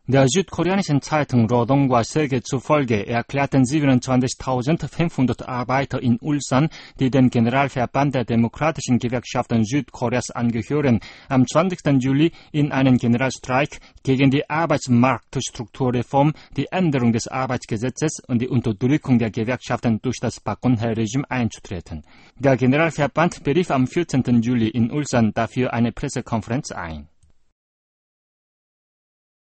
Der südkoreanischen Zeitung Rodongwa Seege zufolge erklärten 27.500 Arbeiter in Ulsan, die dem Generalverband der demokratischen Gewerkschaften Südkoreas angehören, am 20. Juli in einen Generalstreik gegen die Arbeitsmarktstrukturreform, die Änderung des Arbeitsgesetzes und die Unterdrückung der Gewerkschaften durch das Park Geun-hye-Regime einzutreten. Der Generalverband berief am 14. Juli in Ulsan dafür eine Pressekonferenz ein.